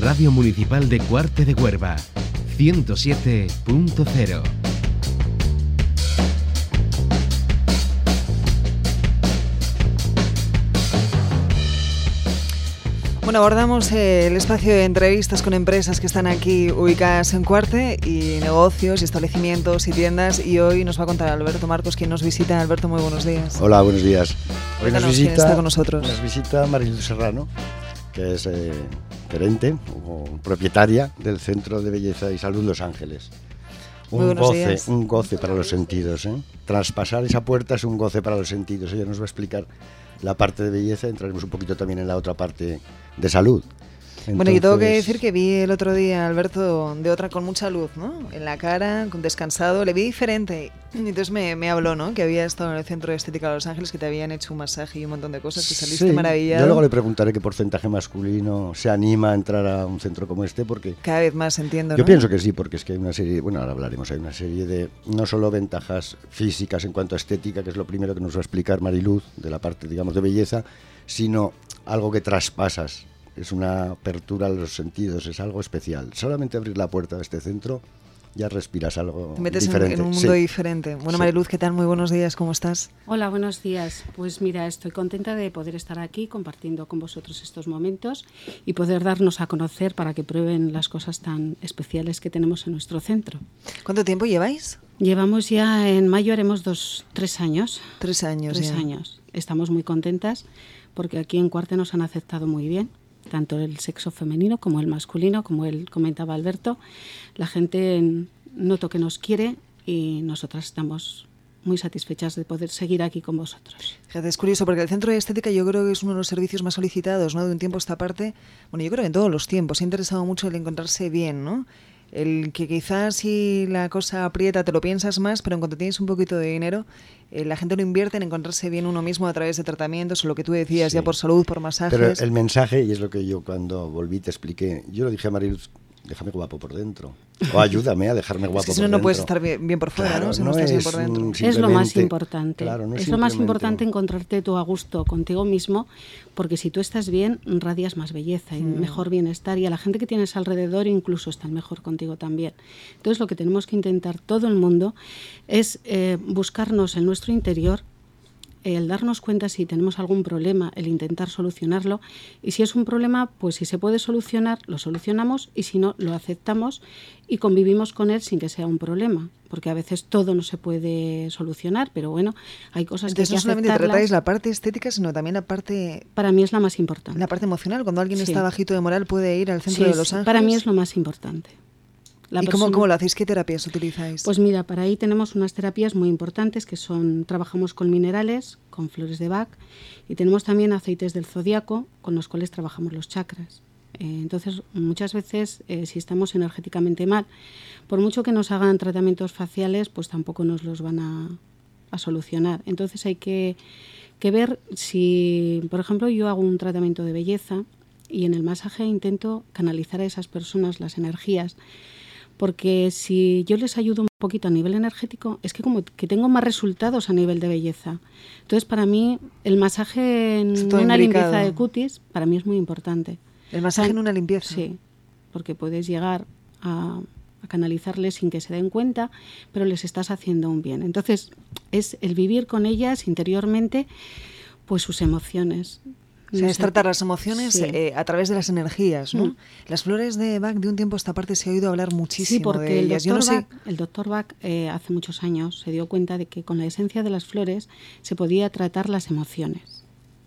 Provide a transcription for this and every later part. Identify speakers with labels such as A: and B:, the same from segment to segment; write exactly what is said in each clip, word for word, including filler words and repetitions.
A: Radio Municipal de Cuarte de Huerva, ciento siete punto cero.
B: Bueno, abordamos el espacio de entrevistas con empresas que están aquí ubicadas en Cuarte y negocios y establecimientos y tiendas, y hoy nos va a contar Alberto Marcos, quien nos visita. Alberto, muy buenos días.
C: Hola, buenos días. Hoy nos visita,
B: está con nosotros.
C: Nos visita Mariluz Serrano, que es eh, gerente o propietaria del Centro de Belleza y Salud Los Ángeles. Un
B: muy buenos
C: goce,
B: días.
C: un goce para los sentidos, ¿eh? Traspasar esa puerta es un goce para los sentidos. Ella nos va a explicar la parte de belleza, entraremos un poquito también en la otra parte de salud. Entonces...
B: Bueno, yo tengo que decir que vi el otro día a Alberto de otra con mucha luz, ¿no? En la cara, con descansado, le vi diferente. Y entonces me, me habló, ¿no? Que había estado en el Centro de Estética de Los Ángeles, que te habían hecho un masaje y un montón de cosas, que saliste
C: sí,
B: maravillado.
C: Yo luego le preguntaré qué porcentaje masculino se anima a entrar a un centro como este, porque...
B: Cada vez más, entiendo,
C: Yo
B: ¿no?
C: pienso que sí, porque es que hay una serie, bueno, ahora hablaremos, hay una serie de, no solo ventajas físicas en cuanto a estética, que es lo primero que nos va a explicar Mariluz, de la parte, digamos, de belleza, sino algo que traspasas. Es una apertura a los sentidos, es algo especial. Solamente abrir la puerta de este centro ya respiras algo
B: Te metes
C: diferente.
B: En, en un mundo
C: sí.
B: diferente. Bueno,
C: sí.
B: Mariluz, ¿qué tal? Muy buenos días, ¿cómo estás?
D: Hola, buenos días. Pues mira, estoy contenta de poder estar aquí compartiendo con vosotros estos momentos y poder darnos a conocer para que prueben las cosas tan especiales que tenemos en nuestro centro.
B: ¿Cuánto tiempo lleváis?
D: Llevamos ya, en mayo haremos dos, tres años.
B: Tres años
D: Tres
B: ya.
D: años. Estamos muy contentas porque aquí en Cuarte nos han aceptado muy bien, tanto el sexo femenino como el masculino, como él comentaba Alberto. La gente noto que nos quiere y nosotras estamos muy satisfechas de poder seguir aquí con vosotros.
B: Fíjate, es curioso porque el centro de estética yo creo que es uno de los servicios más solicitados, ¿no? De un tiempo a esta parte. Bueno, yo creo que en todos los tiempos se ha interesado mucho el encontrarse bien, ¿no? El que quizás si la cosa aprieta te lo piensas más, pero en cuanto tienes un poquito de dinero, eh, la gente lo invierte en encontrarse bien uno mismo a través de tratamientos o lo que tú decías,
C: Sí.
B: ya por salud, por masajes.
C: Pero el mensaje, y es lo que yo cuando volví te expliqué, yo lo dije a Mariluz, déjame guapo por dentro. O ayúdame a dejarme guapo
B: es que si
C: por
B: no, no
C: dentro.
B: puedes estar bien, bien por fuera,
C: claro,
B: ¿no? Si
C: no,
B: no estás
C: es
B: bien por dentro.
C: un,
D: Es lo más importante.
C: Claro, no es
D: es lo más
C: simplemente...
D: importante encontrarte tú a gusto contigo mismo, porque si tú estás bien, radias más belleza y
B: Mm.
D: mejor bienestar, y a la gente que tienes alrededor incluso están mejor contigo también. Entonces lo que tenemos que intentar todo el mundo es eh, buscarnos en nuestro interior, el darnos cuenta si tenemos algún problema, el intentar solucionarlo, y si es un problema, pues si se puede solucionar, lo solucionamos, y si no, lo aceptamos y convivimos con él sin que sea un problema, porque a veces todo no se puede solucionar, pero bueno, hay cosas
B: Entonces
D: que hay
B: no
D: que
B: solamente
D: aceptarlas.
B: tratáis la parte estética, sino también la parte
D: Para mí es la más importante.
B: la parte emocional. Cuando alguien
D: Sí.
B: está bajito de moral puede ir al centro
D: Sí,
B: de Los
D: sí,
B: Ángeles.
D: para mí es lo más importante. La
B: ¿Y cómo,
D: persona-
B: cómo lo hacéis? ¿Qué terapias utilizáis?
D: Pues mira, para ahí tenemos unas terapias muy importantes que son, trabajamos con minerales, con flores de Bach, y tenemos también aceites del zodiaco con los cuales trabajamos los chakras. Eh, entonces, muchas veces, eh, si estamos energéticamente mal, por mucho que nos hagan tratamientos faciales, pues tampoco nos los van a, a solucionar. Entonces hay que, que ver si, por ejemplo, yo hago un tratamiento de belleza y en el masaje intento canalizar a esas personas las energías, porque si yo les ayudo un poquito a nivel energético, es que como que tengo más resultados a nivel de belleza. Entonces, para mí, el masaje en
B: Está todo
D: una
B: imbricado.
D: limpieza de cutis, para mí es muy importante.
B: El masaje en una limpieza.
D: Sí, porque puedes llegar a, a canalizarles sin que se den cuenta, pero les estás haciendo un bien. Entonces, es el vivir con ellas interiormente, pues sus emociones.
B: O sea,
D: No
B: es
D: sé.
B: tratar las emociones
D: Sí.
B: eh, a través de las energías, ¿no?
D: Mm.
B: Las flores de Bach, de un tiempo a esta parte se ha oído hablar muchísimo
D: Sí, porque
B: de
D: el
B: ellas. Yo
D: doctor,
B: no sé...
D: Bach, el doctor Bach eh, hace muchos años se dio cuenta de que con la esencia de las flores se podía tratar las emociones.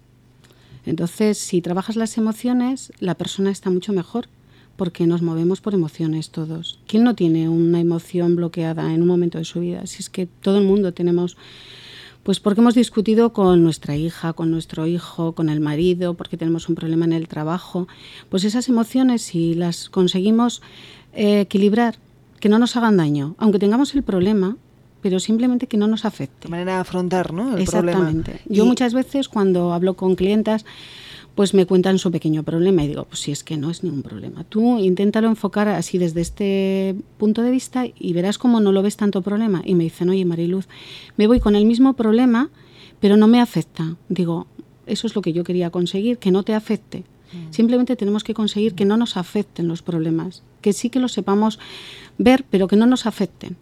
D: Entonces, si trabajas las emociones, la persona está mucho mejor, porque nos movemos por emociones todos. ¿Quién no tiene una emoción bloqueada en un momento de su vida? Si es que todo el mundo tenemos... Pues porque hemos discutido con nuestra hija, con nuestro hijo, con el marido, porque tenemos un problema en el trabajo. Pues esas emociones, si las conseguimos eh, equilibrar, que no nos hagan daño, aunque tengamos el problema, pero simplemente que no nos afecte.
B: De manera de afrontar, ¿no? El
D: Exactamente.
B: problema.
D: Yo
B: Y-
D: muchas veces cuando hablo con clientas, pues me cuentan su pequeño problema y digo, pues si es que no es ningún problema. Tú inténtalo enfocar así desde este punto de vista y verás cómo no lo ves tanto problema. Y me dicen, oye Mariluz, me voy con el mismo problema, pero no me afecta. Digo, eso es lo que yo quería conseguir, que no te afecte. Mm. Simplemente tenemos que conseguir que no nos afecten los problemas, que sí que los sepamos ver, pero que no nos afecten.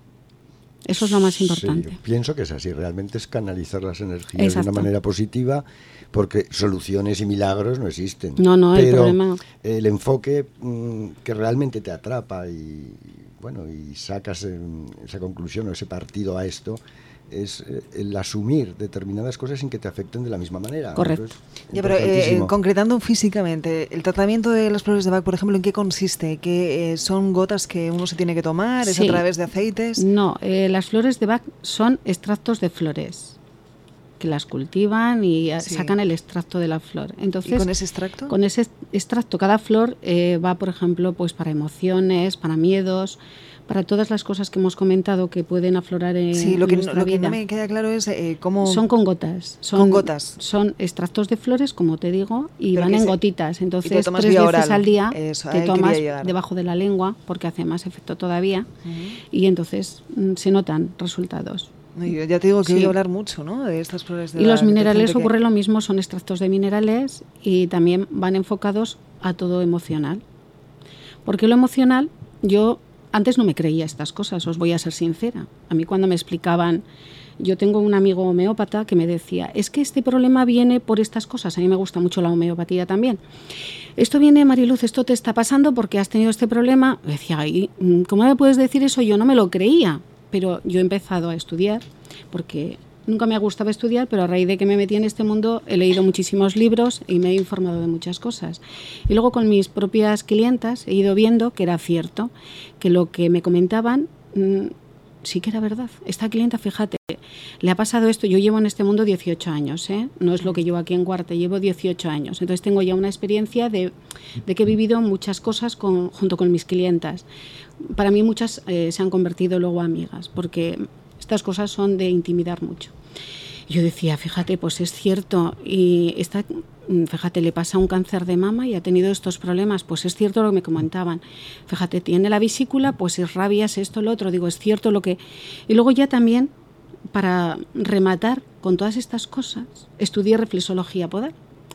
D: Eso es lo más importante.
C: Sí, pienso que es así, realmente es canalizar las energías Exacto. de una manera positiva, porque soluciones y milagros no existen.
D: No, no,
C: pero
D: el problema...
C: el enfoque mmm, que realmente te atrapa y, bueno, y sacas eh, esa conclusión o ese partido a esto, es eh, el asumir determinadas cosas sin que te afecten de la misma manera.
D: Correcto.
B: Ya, pero eh, concretando físicamente, el tratamiento de las flores de Bach, por ejemplo, ¿en qué consiste? ¿Que eh, son gotas que uno se tiene que tomar? ¿Es sí. a través de aceites?
D: No, eh, las flores de Bach son extractos de flores que las cultivan y sí. sacan el extracto de la flor. Entonces,
B: ¿y con ese extracto?
D: Con ese extracto, cada flor eh, va, por ejemplo, pues para emociones, para miedos, para todas las cosas que hemos comentado que pueden aflorar en
B: sí, lo que
D: nuestra
B: no, lo
D: vida.
B: que no me queda claro es eh, cómo...
D: Son con gotas. Son,
B: con gotas.
D: Son extractos de flores, como te digo, y
B: Pero
D: van en
B: se...
D: gotitas. Entonces, tres
B: veces
D: oral. al día
B: Eso,
D: te tomas debajo de la lengua, porque hace más efecto todavía, uh-huh. y entonces mm, se notan resultados.
B: No, yo ya te digo que sí. voy a hablar mucho, ¿no?, de estas flores de
D: Y los minerales
B: que...
D: ocurre lo mismo, son extractos de minerales y también van enfocados a todo emocional. Porque lo emocional, yo antes no me creía estas cosas, os voy a ser sincera. A mí cuando me explicaban, yo tengo un amigo homeópata que me decía, es que este problema viene por estas cosas, a mí me gusta mucho la homeopatía también. Esto viene, Mariluz, esto te está pasando porque has tenido este problema. Me decía, ay, ¿cómo me puedes decir eso? Yo no me lo creía. Pero yo he empezado a estudiar, porque nunca me ha gustado estudiar, pero a raíz de que me metí en este mundo he leído muchísimos libros y me he informado de muchas cosas. Y luego con mis propias clientas he ido viendo que era cierto, que lo que me comentaban mmm, sí que era verdad. Esta clienta, fíjate, le ha pasado esto, yo llevo en este mundo dieciocho años, ¿eh? No es lo que llevo aquí en Cuarte, llevo dieciocho años. Entonces tengo ya una experiencia de, de que he vivido muchas cosas con, junto con mis clientas. Para mí muchas eh, se han convertido luego amigas, porque estas cosas son de intimidar mucho. Yo decía, fíjate, pues es cierto, y esta, fíjate, le pasa un cáncer de mama y ha tenido estos problemas, pues es cierto lo que me comentaban. Fíjate, tiene la vesícula, pues es rabias, esto, lo otro, digo, es cierto lo que... Y luego ya también, para rematar con todas estas cosas, estudié reflexología podal.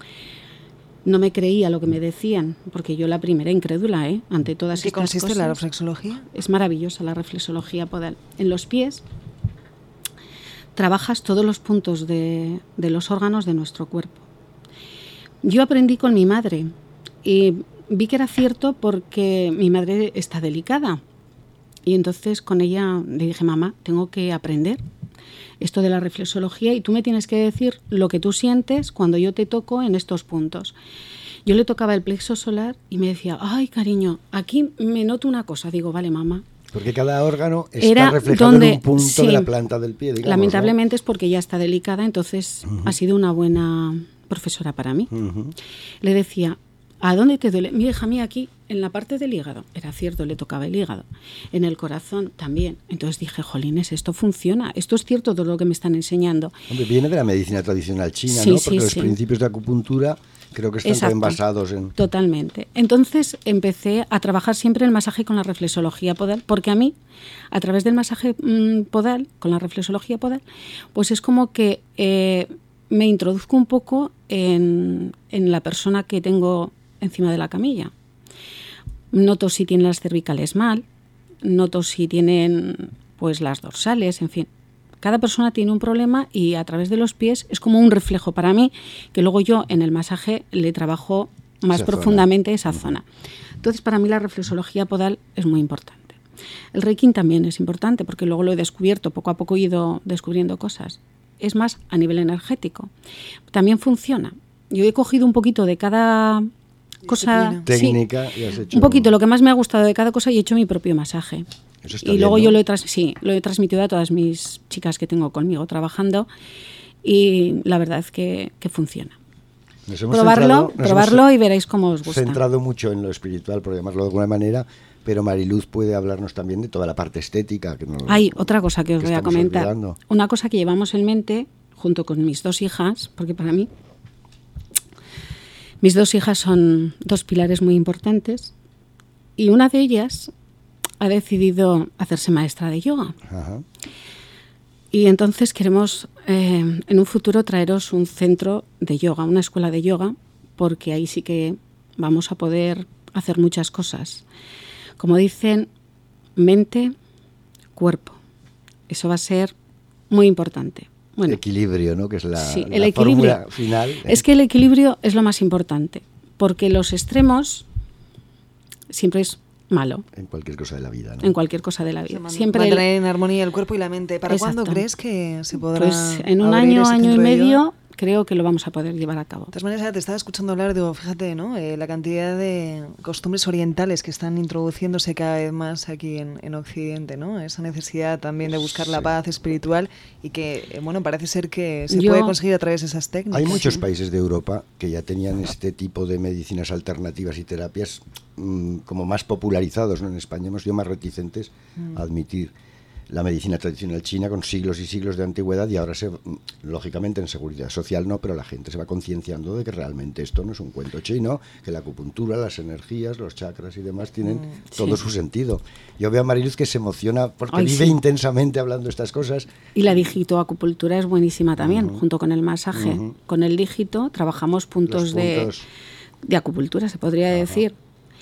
D: No me creía lo que me decían, porque yo la primera incrédula, ¿eh? Ante todas estas cosas.
B: ¿Qué consiste la reflexología?
D: Es maravillosa la reflexología podal. En los pies trabajas todos los puntos de, de los órganos de nuestro cuerpo. Yo aprendí con mi madre y vi que era cierto porque mi madre está delicada. Y entonces con ella le dije, mamá, tengo que aprender esto de la reflexología y tú me tienes que decir lo que tú sientes cuando yo te toco en estos puntos. Yo le tocaba el plexo solar y me decía, ay, cariño, aquí me noto una cosa. Digo, vale, mamá.
C: Porque cada órgano está
D: Era
C: reflejado
D: donde,
C: en un punto
D: sí,
C: de la planta del pie, digamos,
D: lamentablemente,
C: ¿no?
D: Es porque ya está delicada, entonces uh-huh. ha sido una buena profesora para mí. Uh-huh. Le decía, ¿a dónde te duele? Mi hija mía, aquí, en la parte del hígado. Era cierto, le tocaba el hígado. En el corazón también. Entonces dije, jolines, esto funciona. Esto es cierto todo lo que me están enseñando.
C: Hombre, viene de la medicina tradicional china,
D: sí,
C: ¿no?
D: Sí,
C: Porque los
D: sí.
C: principios de acupuntura creo que están también basados en...
D: Totalmente. Entonces empecé a trabajar siempre el masaje con la reflexología podal, porque a mí, a través del masaje mmm, podal, con la reflexología podal, pues es como que eh, me introduzco un poco en, en la persona que tengo encima de la camilla. Noto si tienen las cervicales mal, noto si tienen pues las dorsales, en fin. Cada persona tiene un problema y a través de los pies es como un reflejo para mí, que luego yo en el masaje le trabajo más esa profundamente zona. esa zona. Entonces para mí la reflexología podal es muy importante. El Reiki también es importante porque luego lo he descubierto, poco a poco he ido descubriendo cosas. Es más a nivel energético. También funciona. Yo he cogido un poquito de cada... cosa
C: técnica
D: sí,
C: y has hecho
D: un poquito lo que más me ha gustado de cada cosa y he hecho mi propio masaje.
C: Eso está
D: y
C: bien,
D: luego
C: ¿no?
D: yo lo he, tras, sí, lo he transmitido a todas mis chicas que tengo conmigo trabajando y la verdad es que, que funciona.
C: Nos hemos
D: probarlo
C: centrado,
D: probarlo
C: hemos
D: y veréis cómo os gusta.
C: Centrado mucho en lo espiritual, por llamarlo de alguna manera, pero Mariluz puede hablarnos también de toda la parte estética. Que nos,
D: Hay otra cosa que os
C: que
D: voy a comentar.
C: Olvidando.
D: Una cosa que llevamos en mente junto con mis dos hijas, porque para mí mis dos hijas son dos pilares muy importantes y una de ellas ha decidido hacerse maestra de yoga. Ajá. Y entonces queremos eh, en un futuro traeros un centro de yoga, una escuela de yoga, porque ahí sí que vamos a poder hacer muchas cosas. Como dicen, mente, cuerpo. Eso va a ser muy importante. Bueno,
C: equilibrio, ¿no? Que es la,
D: sí,
C: la
D: el equilibrio.
C: fórmula final. ¿eh?
D: Es que el equilibrio es lo más importante, porque los extremos siempre es malo.
C: En cualquier cosa de la vida, ¿no?
D: En cualquier cosa de la vida.
B: Man-
D: Siempre
B: mantener
D: el-
B: en armonía el cuerpo y la mente. ¿Para
D: Exacto.
B: cuándo crees que se podrá
D: Pues en un
B: abrir
D: año,
B: ese
D: año y
B: centro de yoga?
D: medio, creo que lo vamos a poder llevar a cabo.
B: De todas maneras, ahora te estaba escuchando hablar, digo, fíjate, ¿no? Eh, la cantidad de costumbres orientales que están introduciéndose cada vez más aquí en, en Occidente, ¿no? Esa necesidad también de buscar la
C: Sí.
B: paz espiritual y que, eh, bueno, parece ser que se
D: Yo-
B: puede conseguir a través de esas técnicas.
C: Hay muchos países de Europa que ya tenían este tipo de medicinas alternativas y terapias mmm, como más popularizados, ¿no? En España hemos sido más reticentes
B: Mm.
C: a admitir la medicina tradicional china con siglos y siglos de antigüedad y ahora, se, lógicamente, en seguridad social no, pero la gente se va concienciando de que realmente esto no es un cuento chino, que la acupuntura, las energías, los chakras y demás tienen
B: Mm,
C: todo
D: sí.
C: su sentido. Yo veo a Mariluz que se emociona porque
D: Ay,
C: vive
D: sí.
C: intensamente hablando de estas cosas.
D: Y la digitoacupuntura es buenísima también,
C: Ujú.
D: junto con el masaje.
C: Ujú.
D: Con el dígito trabajamos puntos,
C: Los
D: de,
C: puntos.
D: de acupuntura, se podría
C: Ajá.
D: decir.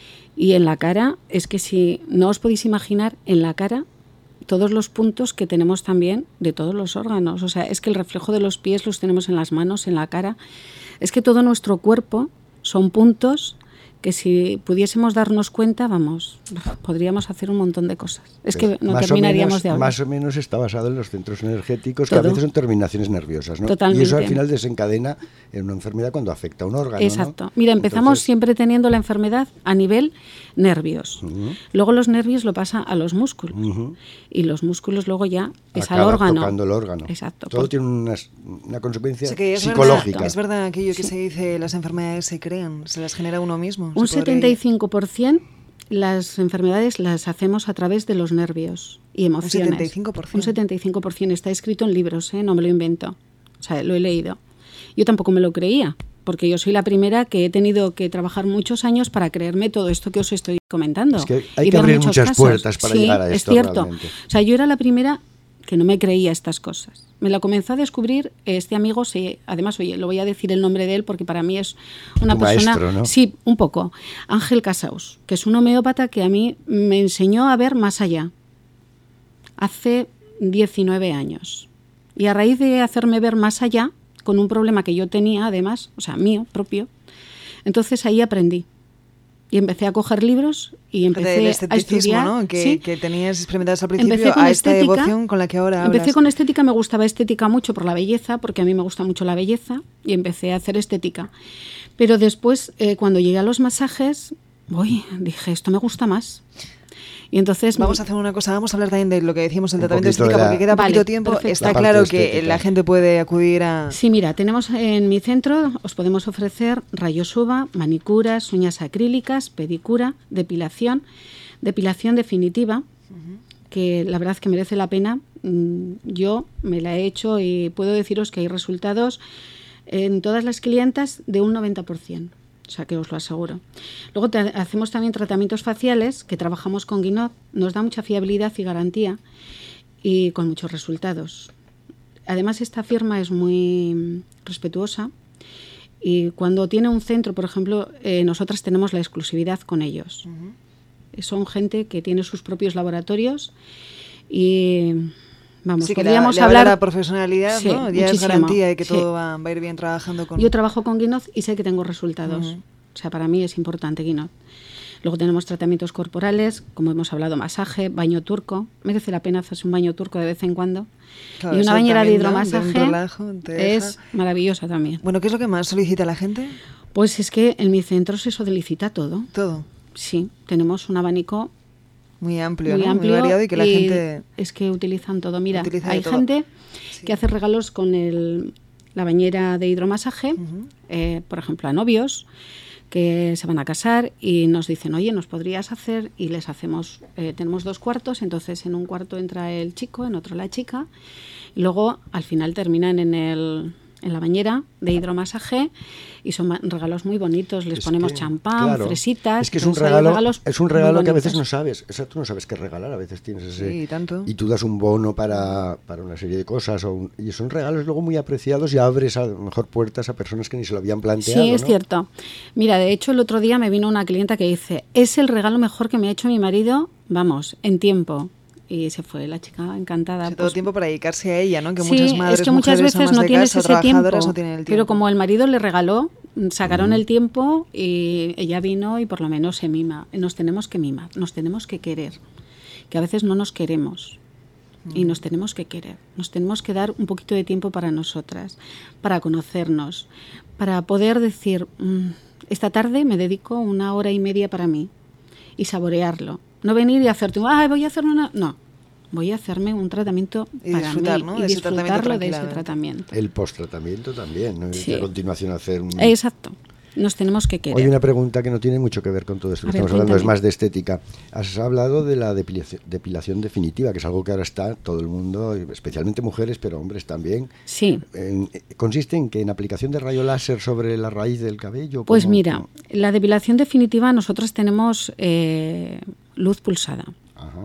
D: Y en la cara, es que si no os podéis imaginar, en la cara todos los puntos que tenemos también de todos los órganos. O sea, es que el reflejo de los pies los tenemos en las manos, en la cara. Es que todo nuestro cuerpo son puntos que si pudiésemos darnos cuenta, vamos, podríamos hacer un montón de cosas. Es que no
C: Más o
D: terminaríamos
C: menos-
D: de hablar.
C: Más o menos está basado en los centros energéticos, que a
D: Todo.
C: veces son terminaciones nerviosas, ¿no?
D: Totalmente.
C: Y eso al final desencadena en una enfermedad cuando afecta a un órgano, ¿no?
D: Exacto. Mira, empezamos
C: Entonces,
D: siempre teniendo la enfermedad a nivel nervios.
C: Ujú.
D: Luego los nervios lo pasa a los músculos.
C: Ujú.
D: Y los músculos luego ya es
C: acaba
D: al órgano.
C: tocando el órgano.
D: Exacto.
C: Todo
D: Por-
C: tiene una, una consecuencia
B: O sea, que es
C: psicológica.
B: Verdad, es verdad aquello que
D: Sí.
B: se dice, las enfermedades se crean, se las genera uno mismo.
D: Un
B: se podría-
D: setenta y cinco por ciento las enfermedades las hacemos a través de los nervios y emociones.
B: setenta y cinco por ciento.
D: Un setenta y cinco por ciento. Está escrito en libros, ¿eh? No me lo invento. O sea, lo he leído. Yo tampoco me lo creía, porque yo soy la primera que he tenido que trabajar muchos años para creerme todo esto que os estoy comentando.
C: Es que hay
D: Y
C: que
D: ver
C: abrir
D: muchos
C: muchas
D: casos.
C: puertas para
D: Sí,
C: llegar a esto
D: es cierto.
C: realmente.
D: O sea, yo era la primera que no me creía estas cosas. Me la comenzó a descubrir este amigo, se, además, oye, lo voy a decir el nombre de él porque para mí es una
C: Tu
D: persona...
C: maestro, ¿no?
D: Sí, un poco. Ángel Casaus, que es un homeópata que a mí me enseñó a ver más allá. Hace diecinueve años. Y a raíz de hacerme ver más allá, con un problema que yo tenía, además, o sea, mío, propio, entonces ahí aprendí. Y empecé a coger libros y empecé
B: Del
D: a
B: esteticismo,
D: estudiar.
B: ¿no? Que,
D: sí.
B: que tenías experimentadas al principio
D: Empecé con
B: a esta
D: estética.
B: devoción con la que ahora hablas.
D: Empecé con estética, me gustaba estética mucho por la belleza, porque a mí me gusta mucho la belleza, y empecé a hacer estética. Pero después, eh, cuando llegué a los masajes, uy, dije, esto me gusta más. Y entonces...
B: Vamos a hacer una cosa, vamos a hablar también de lo que decíamos del
C: Un
B: tratamiento de
C: poquito de
B: estética,
C: la-
B: porque queda
D: Vale,
B: poquito tiempo.
D: perfecto.
B: Está
C: La parte
B: claro que
C: estética.
B: la gente puede acudir a...
D: Sí, mira, tenemos en mi centro, os podemos ofrecer rayos uva, manicuras, uñas acrílicas, pedicura, depilación, depilación definitiva, que la verdad que merece la pena. Mm, Yo me la he hecho y puedo deciros que hay resultados en todas las clientas de un noventa por ciento. O sea, que os lo aseguro. Luego te- hacemos también tratamientos faciales, que trabajamos con Guinot. Nos da mucha fiabilidad y garantía y con muchos resultados. Además, esta firma es muy respetuosa y cuando tiene un centro, por ejemplo, eh, nosotras tenemos la exclusividad con ellos. Son gente que tiene sus propios laboratorios y... Vamos,
B: Sí, que le,
D: podríamos
B: le habla
D: hablar...
B: la profesionalidad,
D: Sí,
B: ¿no? Ya es
D: muchísimo,
B: garantía de que
D: sí.
B: todo va, va a ir bien trabajando con...
D: Yo trabajo con Guinot y sé que tengo resultados.
B: Ujú.
D: O sea, para mí es importante Guinot. Luego tenemos tratamientos corporales, como hemos hablado, masaje, baño turco. Merece la pena hacerse un baño turco de vez en cuando.
B: Claro,
D: y una
B: eso
D: bañera de
B: también, ¿no? De un
D: hidromasaje
B: relajo, te deja-
D: es maravillosa también.
B: Bueno, ¿qué es lo que más solicita la gente?
D: Pues es que en mi centro se solicita todo.
B: Todo.
D: Sí, tenemos un abanico
B: Muy amplio,
D: muy
B: ¿no?
D: amplio
B: Muy variado y que la
D: y
B: gente...
D: es que utilizan todo. Mira,
B: utiliza de
D: hay
B: todo.
D: gente
B: Sí.
D: que hace regalos con el, la bañera de hidromasaje,
B: Ujú.
D: eh, por ejemplo, a novios que se van a casar y nos dicen, oye, ¿nos podrías hacer? Y les hacemos, eh, tenemos dos cuartos, entonces en un cuarto entra el chico, en otro la chica, y luego al final terminan en el, en la bañera de hidromasaje y son regalos muy bonitos, les
C: es
D: ponemos
C: que,
D: champán,
C: claro,
D: fresitas.
C: Es que es un regalo, es un regalo que a veces no sabes, o sea, tú no sabes qué regalar, a veces tienes ese...
B: Sí, tanto.
C: Y tú das un bono para, para una serie de cosas, o un, y son regalos luego muy apreciados y abres a lo mejor puertas a personas que ni se lo habían planteado.
D: Sí, es
C: ¿no?
D: cierto. Mira, de hecho el otro día me vino una clienta que dice, es el regalo mejor que me ha hecho mi marido, vamos, en tiempo. Y se fue la chica encantada.
B: Sí,
D: pues,
B: todo tiempo para dedicarse a ella, ¿no? Que
D: sí,
B: muchas madres,
D: es que muchas
B: mujeres
D: veces
B: amas
D: no
B: de
D: tienes
B: casa,
D: ese tiempo,
B: trabajadoras, no tienen el tiempo.
D: pero como el marido le regaló, sacaron mm. el tiempo y ella vino y por lo menos se mima. Nos tenemos que mimar, nos tenemos que querer, que a veces no nos queremos mm. y nos tenemos que querer. Nos tenemos que dar un poquito de tiempo para nosotras, para conocernos, para poder decir, mmm, esta tarde me dedico una hora y media para mí y saborearlo. No venir y hacerte, ah, voy a hacer una... No. Voy a hacerme un tratamiento
B: y
D: para
B: disfrutar,
D: mí
B: ¿no?
D: y
B: de
D: disfrutarlo
B: ese
D: de ese tratamiento.
C: El post-tratamiento también, ¿no?
D: Sí.
C: Y a continuación hacer un...
D: Exacto. Nos tenemos que querer.
C: Hoy una pregunta que no tiene mucho que ver con todo esto que
D: A ver,
C: estamos hablando,
D: cuéntame.
C: es más de estética. Has hablado de la depilación, depilación definitiva, que es algo que ahora está todo el mundo, especialmente mujeres, pero hombres también.
D: Sí.
C: En, consiste en que en aplicación de rayo láser sobre la raíz del cabello.
D: Pues
C: ¿cómo,
D: mira,
C: cómo?
D: la depilación definitiva nosotros tenemos eh, luz pulsada.
C: Ajá.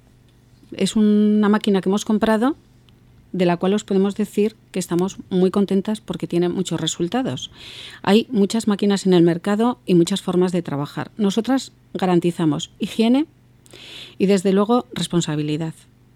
D: Es una máquina que hemos comprado de la cual os podemos decir que estamos muy contentas porque tiene muchos resultados. Hay muchas máquinas en el mercado y muchas formas de trabajar. Nosotras garantizamos higiene y desde luego responsabilidad.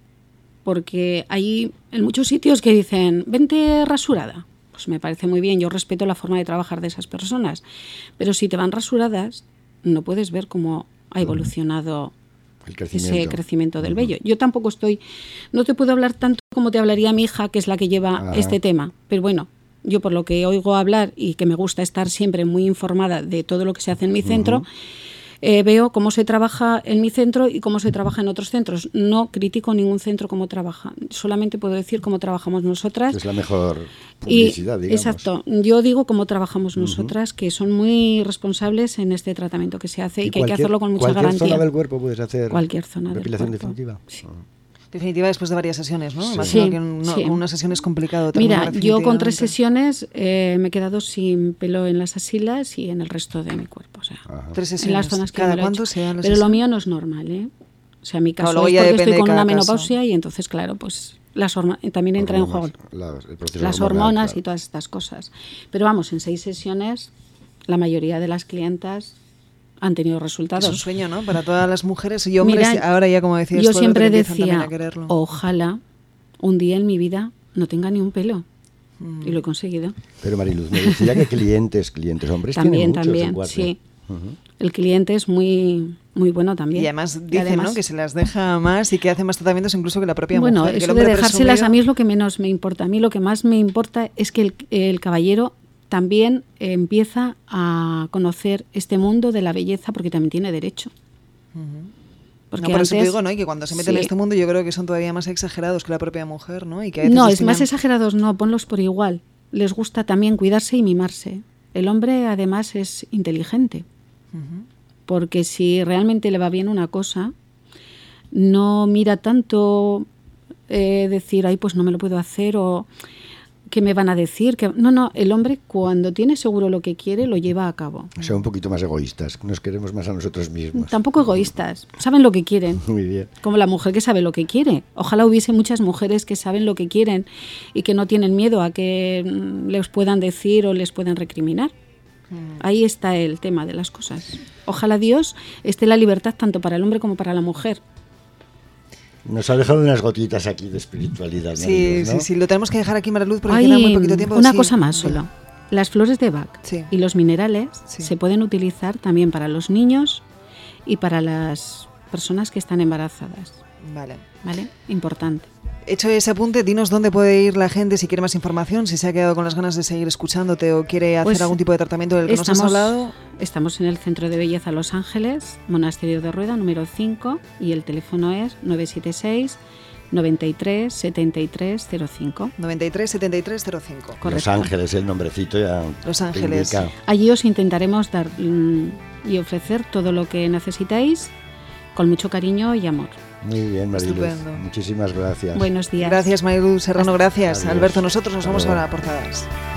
D: Porque hay en muchos sitios que dicen, vente rasurada. Pues me parece muy bien, yo respeto la forma de trabajar de esas personas. Pero si te van rasuradas, no puedes ver cómo ha evolucionado
C: El crecimiento.
D: ese crecimiento del vello. Yo tampoco estoy, no te puedo hablar tanto como te hablaría mi hija, que es la que lleva
C: Ajá.
D: este tema, pero bueno, yo por lo que oigo hablar y que me gusta estar siempre muy informada de todo lo que se hace en mi centro, uh-huh. eh, veo cómo se trabaja en mi centro y cómo se trabaja en otros centros. No critico ningún centro cómo trabaja, solamente puedo decir cómo trabajamos nosotras.
C: Es la mejor publicidad,
D: y,
C: digamos.
D: Exacto, yo digo cómo trabajamos nosotras, uh-huh. que son muy responsables en este tratamiento que se hace y, y que hay que hacerlo con mucha
C: cualquier
D: garantía.
C: ¿Cualquier zona del cuerpo puedes hacer
D: cualquier zona
C: depilación
D: del cuerpo.
C: definitiva?
D: Sí.
C: Uh-huh.
B: Definitiva después de varias sesiones, ¿no?
C: Sí.
B: Imagino
D: Sí,
B: que no,
D: sí.
B: una sesión es complicado.
D: Mira, yo con tres sesiones eh, me he quedado sin pelo en las axilas y en el resto de mi cuerpo. O sea,
C: Ajá.
B: Tres sesiones.
D: en las zonas que
B: ¿Cada
D: me lo he
B: cuánto
D: hecho.
B: se dan las
D: Pero
B: sesiones?
D: lo mío no es normal, ¿eh? O sea, mi caso
B: Claro,
D: es
B: ya
D: porque
B: depende
D: estoy con
B: de
D: una
B: cada
D: menopausia
B: caso.
D: y entonces, claro, pues las hormo- también entra en juego
C: La, el proceso
D: las
C: hormonal,
D: hormonas
C: claro.
D: y todas estas cosas. Pero vamos, en seis sesiones la mayoría de las clientas han tenido resultados.
B: Es un sueño, ¿no? Para todas las mujeres y hombres.
D: Mira,
B: ahora ya, como decías,
D: yo
B: tú,
D: siempre
B: que empiezan también
D: decía,
B: a quererlo.
D: ojalá un día en mi vida no tenga ni un pelo.
B: Mm.
D: Y lo he conseguido.
C: Pero Mariluz, me decía que clientes, clientes hombres
D: También,
C: tienen muchos
D: también,
C: en Guardia.
D: sí.
C: Uh-huh.
D: El cliente es muy muy bueno también.
B: Y además
D: Y
B: dicen,
D: además-
B: ¿no? Que se las deja más y que hace más tratamientos incluso que la propia
D: Bueno,
B: mujer. que el
D: eso de
B: hombre
D: dejárselas
B: presumido-
D: a mí es lo que menos me importa. A mí lo que más me importa es que el, el caballero también eh, empieza a conocer este mundo de la belleza porque también tiene derecho.
B: Ujú.
D: Porque
B: No, por eso te
D: antes-
B: digo, ¿no? Y que cuando se meten
D: sí.
B: en este mundo yo creo que son todavía más exagerados que la propia mujer, ¿no? Y que a veces
D: No, es
B: destinan-
D: más exagerados, no, ponlos por igual. Les gusta también cuidarse y mimarse. El hombre además es inteligente,
B: Ujú.
D: porque si realmente le va bien una cosa, no mira tanto eh, decir, ay, pues no me lo puedo hacer o qué me van a decir. Que... No, no, el hombre cuando tiene seguro lo que quiere, lo lleva a cabo.
C: O sea, un poquito más egoístas, nos queremos más a nosotros mismos.
D: Tampoco egoístas, saben lo que quieren.
C: Muy bien.
D: Como la mujer que sabe lo que quiere. Ojalá hubiese muchas mujeres que saben lo que quieren y que no tienen miedo a que mm, les puedan decir o les puedan recriminar. Ahí está el tema de las cosas. Ojalá Dios esté la libertad tanto para el hombre como para la mujer.
C: Nos ha dejado unas gotitas aquí de espiritualidad.
B: Sí,
C: Mariluz, ¿no?
B: sí, sí, lo tenemos que dejar aquí, Mariluz, porque
D: Hay
B: queda muy poquito tiempo.
D: una
B: sí.
D: cosa más solo. Las flores de Bach
B: Sí.
D: y los minerales
B: Sí.
D: se pueden utilizar también para los niños y para las personas que están embarazadas.
B: Vale.
D: ¿Vale? Importante.
B: Hecho ese apunte, dinos dónde puede ir la gente si quiere más información, si se ha quedado con las ganas de seguir escuchándote o quiere hacer
D: Pues
B: algún tipo de tratamiento del que nos has hablado.
D: Estamos en el Centro de Belleza Los Ángeles, Monasterio de Rueda, número cinco, y el teléfono es nueve siete seis, noventa y tres, setenta y tres cero cinco.
B: noventa y tres setenta y tres cero cinco.
C: Los
D: Correcto.
C: Ángeles, el nombrecito ya.
B: Los
C: te
B: Ángeles.
C: indica.
D: Allí os intentaremos dar mm, y ofrecer todo lo que necesitáis con mucho cariño y amor.
C: Muy bien, Mariluz.
B: Estupendo.
C: Muchísimas gracias.
D: Buenos días.
B: Gracias, Mariluz Serrano, gracias.
C: Adiós.
B: Alberto, nosotros nos
C: Hasta
B: vamos
C: luego.
B: ahora a Portadas.